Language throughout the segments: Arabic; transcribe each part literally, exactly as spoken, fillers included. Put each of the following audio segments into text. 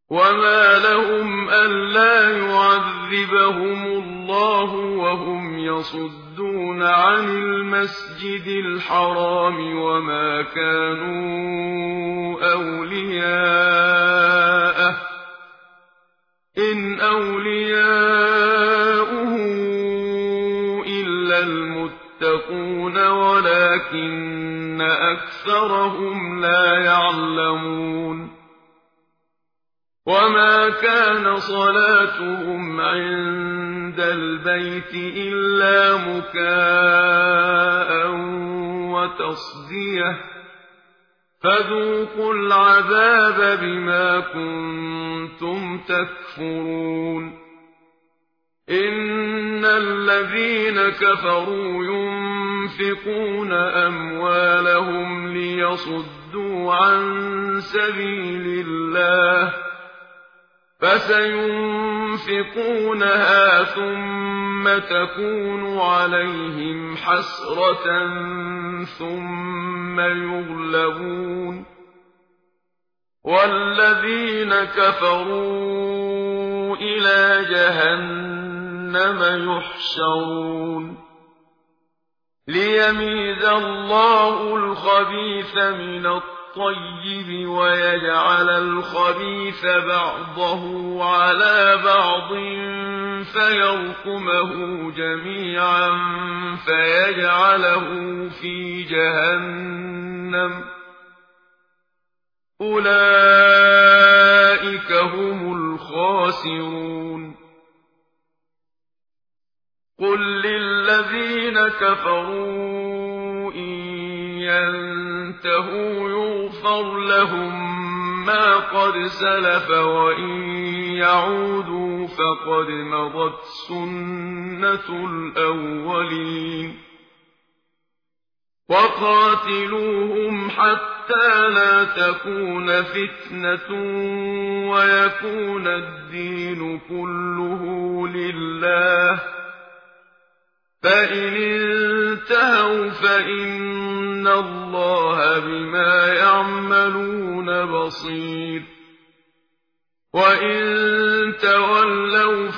وما لهم ألا يعذبهم الله وهم يصدون عن المسجد الحرام وما كانوا أولياءه إن أولياؤه إلا المتقون ولكن أكثرهم لا يعلمون وما كان صلاتهم عند البيت إلا مكاء وتصدية فذوقوا العذاب بما كنتم تكفرون إن الذين كفروا ينفقون أموالهم ليصدوا عن سبيل الله فسينفقونها ثم تكون عليهم حسرة ثم يغلبون والذين كفروا إلى جهنم يحشرون ليميز الله الخبيث من الطيب الطيب ويجعل الخبيث بعضه على بعض فيركمه جميعا فيجعله في جهنم أولئك هم الخاسرون قل للذين كفروا إن ينتهوا يغفر لهم ما قد سلف وإن يعودوا فقد مضت سنة الأولين وقاتلوهم حتى لا تكون فتنة ويكون الدين كله لله فإن انتهوا فإن الله بما يعملون بصير وإن تولوا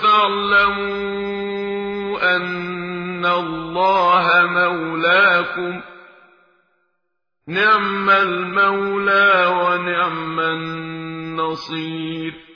فاعلموا أن الله مولاكم نعم المولى ونعم النصير